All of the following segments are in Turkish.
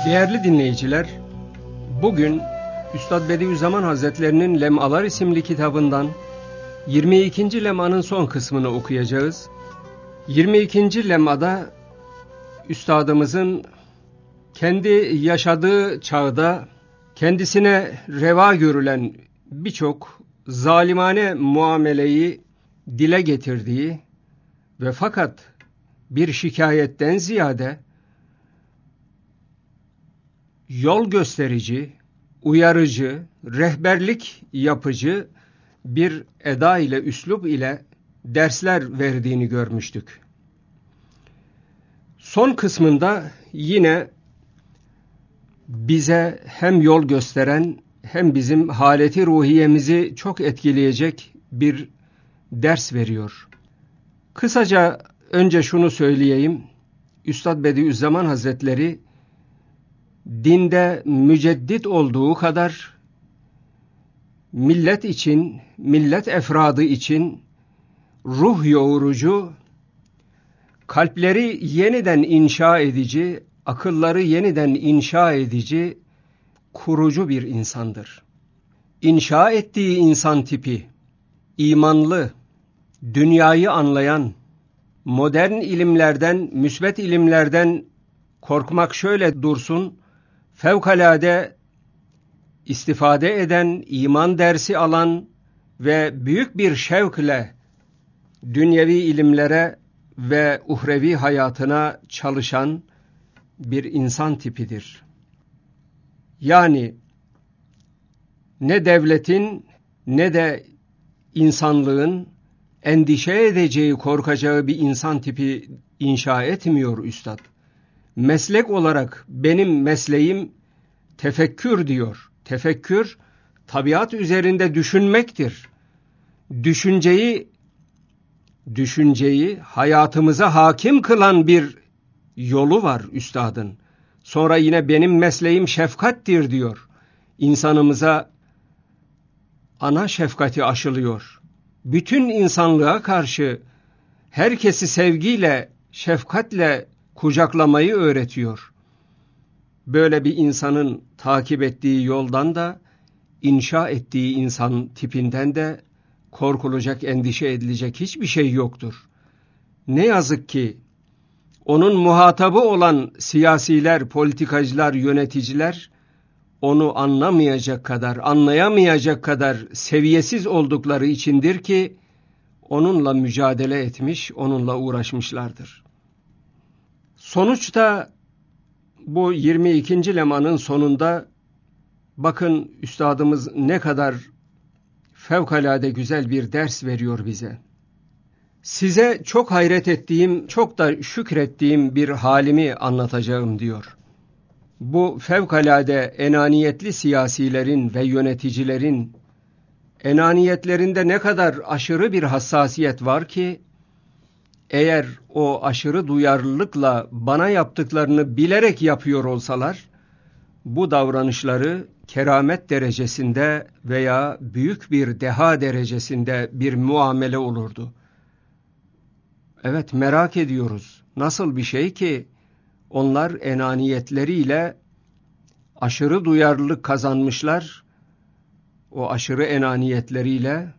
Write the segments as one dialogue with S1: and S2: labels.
S1: Değerli dinleyiciler, bugün Üstad Bediüzzaman Hazretlerinin Lemalar isimli kitabından 22. lemanın son kısmını okuyacağız. 22. lemada Üstadımızın kendi yaşadığı çağda kendisine reva görülen birçok zalimane muameleyi dile getirdiği ve fakat bir şikayetten ziyade yol gösterici, uyarıcı, rehberlik yapıcı bir eda ile, üslup ile dersler verdiğini görmüştük. Son kısmında yine bize hem yol gösteren hem bizim haleti ruhiyemizi çok etkileyecek bir ders veriyor. Kısaca önce şunu söyleyeyim. Üstad Bediüzzaman Hazretleri dinde müceddit olduğu kadar millet için, millet efradı için ruh yoğurucu, kalpleri yeniden inşa edici, akılları yeniden inşa edici, kurucu bir insandır. İnşa ettiği insan tipi, imanlı, dünyayı anlayan, modern ilimlerden, müsbet ilimlerden korkmak şöyle dursun, fevkalade istifade eden, iman dersi alan ve büyük bir şevkle dünyevi ilimlere ve uhrevi hayatına çalışan bir insan tipidir. Yani ne devletin ne de insanlığın endişe edeceği, korkacağı bir insan tipi inşa etmiyor Üstad. Meslek olarak benim mesleğim tefekkür diyor. Tefekkür, tabiat üzerinde düşünmektir. Düşünceyi hayatımıza hakim kılan bir yolu var üstadın. Sonra yine benim mesleğim şefkattir diyor. İnsanımıza ana şefkati aşılıyor. Bütün insanlığa karşı herkesi sevgiyle, şefkatle kucaklamayı öğretiyor. Böyle bir insanın takip ettiği yoldan da, inşa ettiği insan tipinden de korkulacak, endişe edilecek hiçbir şey yoktur. Ne yazık ki onun muhatabı olan siyasiler, politikacılar, yöneticiler onu anlayamayacak kadar seviyesiz oldukları içindir ki onunla mücadele etmiş, onunla uğraşmışlardır. Sonuçta bu 22. lemanın sonunda bakın üstadımız ne kadar fevkalade güzel bir ders veriyor bize. Size çok hayret ettiğim, çok da şükrettiğim bir halimi anlatacağım diyor. Bu fevkalade enaniyetli siyasilerin ve yöneticilerin enaniyetlerinde ne kadar aşırı bir hassasiyet var ki, eğer o aşırı duyarlılıkla bana yaptıklarını bilerek yapıyor olsalar, bu davranışları keramet derecesinde veya büyük bir deha derecesinde bir muamele olurdu. Evet, merak ediyoruz. Nasıl bir şey ki onlar enaniyetleriyle aşırı duyarlılık kazanmışlar, o aşırı enaniyetleriyle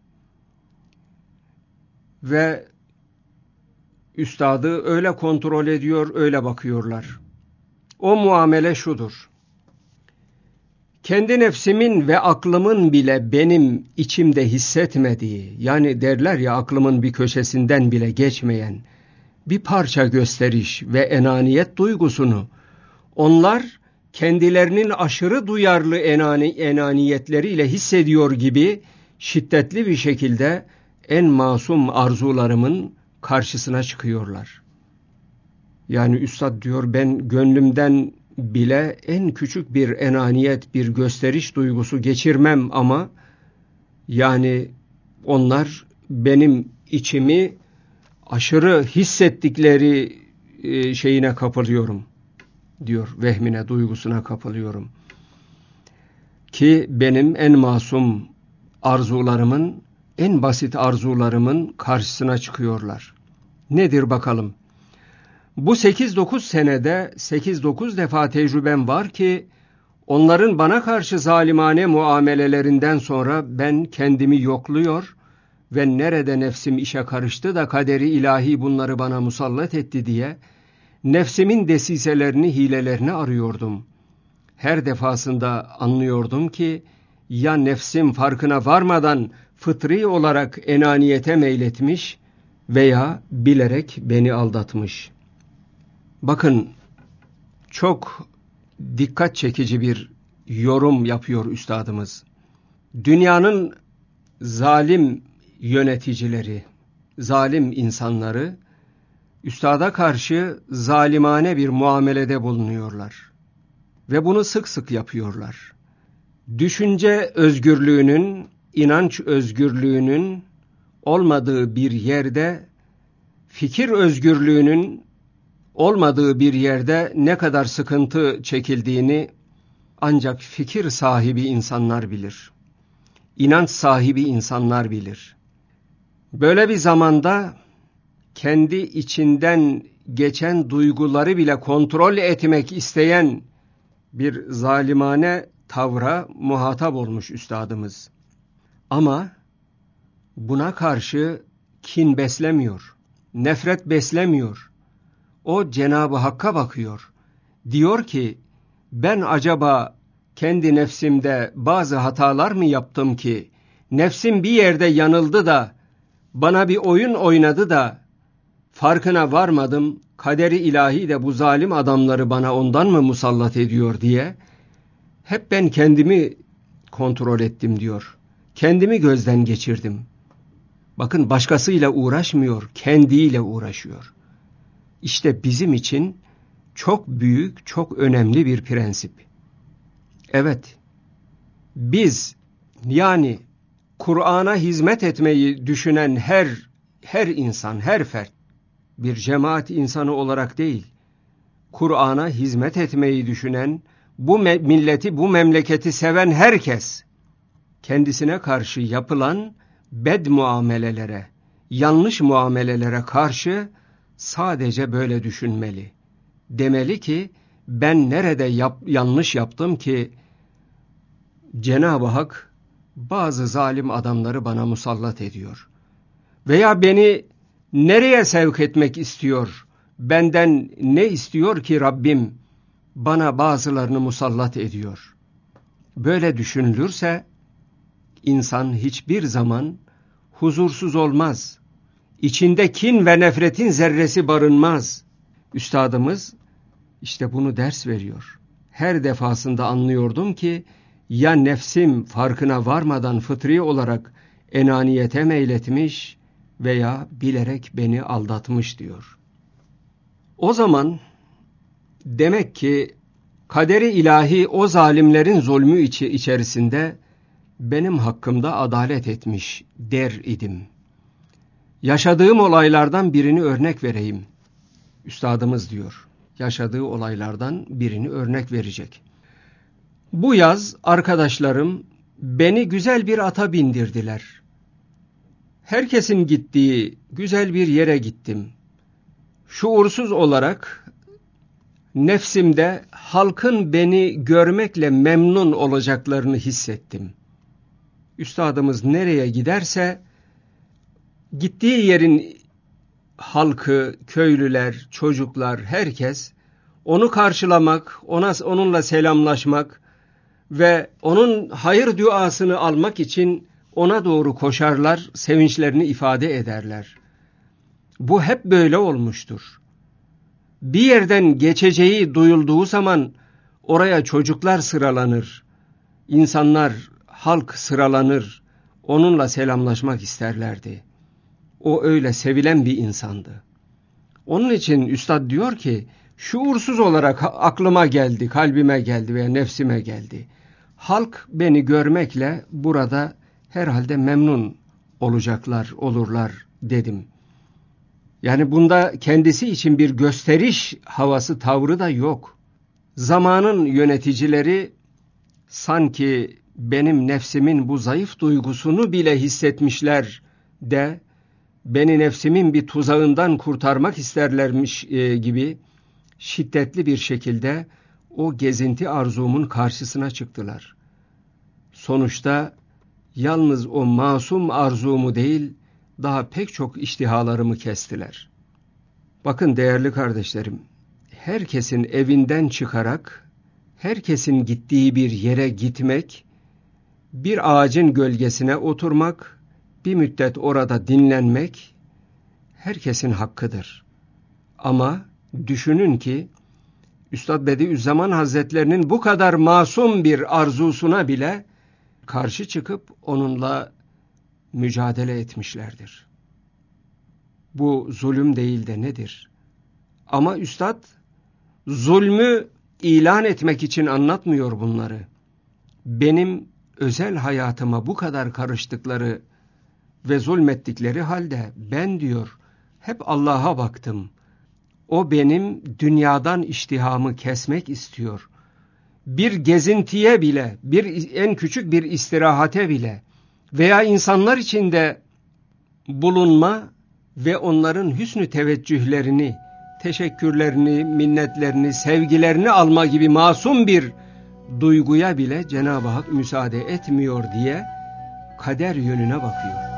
S1: ve üstadı öyle kontrol ediyor, öyle bakıyorlar. O muamele şudur. Kendi nefsimin ve aklımın bile benim içimde hissetmediği, yani derler ya aklımın bir köşesinden bile geçmeyen bir parça gösteriş ve enaniyet duygusunu onlar kendilerinin aşırı duyarlı enaniyetleriyle hissediyor gibi şiddetli bir şekilde en masum arzularımın karşısına çıkıyorlar. Yani üstad diyor, ben gönlümden bile en küçük bir enaniyet, bir gösteriş duygusu geçirmem ama yani onlar benim içimi aşırı hissettikleri şeyine kapılıyorum diyor, vehmine, duygusuna kapılıyorum. Ki benim en masum arzularımın, en basit arzularımın karşısına çıkıyorlar. Nedir bakalım? Bu 8-9 senede 8-9 defa tecrübem var ki onların bana karşı zalimane muamelelerinden sonra ben kendimi yokluyor ve nerede nefsim işe karıştı da kaderi ilahi bunları bana musallat etti diye nefsimin desiselerini, hilelerini arıyordum. Her defasında anlıyordum ki ya nefsim farkına varmadan fıtri olarak enaniyete meyletmiş veya bilerek beni aldatmış. Bakın, çok dikkat çekici bir yorum yapıyor üstadımız. Dünyanın zalim yöneticileri, zalim insanları üstada karşı zalimane bir muamelede bulunuyorlar. Ve bunu sık sık yapıyorlar. Düşünce özgürlüğünün, inanç özgürlüğünün olmadığı bir yerde, fikir özgürlüğünün olmadığı bir yerde ne kadar sıkıntı çekildiğini ancak fikir sahibi insanlar bilir. İnanç sahibi insanlar bilir. Böyle bir zamanda kendi içinden geçen duyguları bile kontrol etmek isteyen bir zalimane tavra muhatap olmuş üstadımız. Ama buna karşı kin beslemiyor, nefret beslemiyor. O Cenab-ı Hakk'a bakıyor. Diyor ki, ben acaba kendi nefsimde bazı hatalar mı yaptım ki, nefsim bir yerde yanıldı da, bana bir oyun oynadı da, farkına varmadım, kaderi ilahi de bu zalim adamları bana ondan mı musallat ediyor diye, hep ben kendimi kontrol ettim diyor. Kendimi gözden geçirdim. Bakın, başkasıyla uğraşmıyor, kendiyle uğraşıyor. İşte bizim için çok büyük, çok önemli bir prensip. Evet, biz yani Kur'an'a hizmet etmeyi düşünen her insan, her fert, bir cemaat insanı olarak değil, Kur'an'a hizmet etmeyi düşünen, bu milleti, bu memleketi seven herkes, kendisine karşı yapılan bed muamelelere, yanlış muamelelere karşı sadece böyle düşünmeli. Demeli ki, ben nerede yanlış yaptım ki Cenab-ı Hak bazı zalim adamları bana musallat ediyor? Veya beni nereye sevk etmek istiyor? Benden ne istiyor ki Rabbim bana bazılarını musallat ediyor? Böyle düşünülürse insan hiçbir zaman huzursuz olmaz. İçinde kin ve nefretin zerresi barınmaz. Üstadımız işte bunu ders veriyor. Her defasında anlıyordum ki ya nefsim farkına varmadan fıtri olarak enaniyete meyletmiş veya bilerek beni aldatmış diyor. O zaman demek ki kaderi ilahi o zalimlerin zulmü içerisinde benim hakkımda adalet etmiş der idim. Yaşadığım olaylardan birini örnek vereyim. Üstadımız diyor, yaşadığı olaylardan birini örnek verecek. Bu yaz arkadaşlarım beni güzel bir ata bindirdiler. Herkesin gittiği güzel bir yere gittim. Şuursuz olarak nefsimde halkın beni görmekle memnun olacaklarını hissettim. Üstadımız nereye giderse gittiği yerin halkı, köylüler, çocuklar, herkes onu karşılamak, onunla selamlaşmak ve onun hayır duasını almak için ona doğru koşarlar, sevinçlerini ifade ederler. Bu hep böyle olmuştur. Bir yerden geçeceği duyulduğu zaman oraya çocuklar sıralanır, insanlar, halk sıralanır, onunla selamlaşmak isterlerdi. O öyle sevilen bir insandı. Onun için üstad diyor ki, şuursuz olarak aklıma geldi, kalbime geldi veya nefsime geldi. Halk beni görmekle burada herhalde memnun olurlar dedim. Yani bunda kendisi için bir gösteriş havası, tavrı da yok. Zamanın yöneticileri sanki benim nefsimin bu zayıf duygusunu bile hissetmişler de beni nefsimin bir tuzağından kurtarmak isterlermiş gibi şiddetli bir şekilde o gezinti arzumun karşısına çıktılar. Sonuçta yalnız o masum arzumu değil, daha pek çok iştihalarımı kestiler. Bakın değerli kardeşlerim, herkesin evinden çıkarak, herkesin gittiği bir yere gitmek, bir ağacın gölgesine oturmak, bir müddet orada dinlenmek, herkesin hakkıdır. Ama düşünün ki, Üstad Bediüzzaman Hazretlerinin bu kadar masum bir arzusuna bile karşı çıkıp onunla mücadele etmişlerdir. Bu zulüm değil de nedir? Ama Üstad zulmü ilan etmek için anlatmıyor bunları. Benim özel hayatıma bu kadar karıştıkları ve zulmettikleri halde ben diyor hep Allah'a baktım. O benim dünyadan iştihamı kesmek istiyor. Bir gezintiye bile, en küçük bir istirahate bile veya insanlar içinde bulunma ve onların hüsnü teveccühlerini, teşekkürlerini, minnetlerini, sevgilerini alma gibi masum bir duyguya bile Cenab-ı Hak müsaade etmiyor diye kader yönüne bakıyor.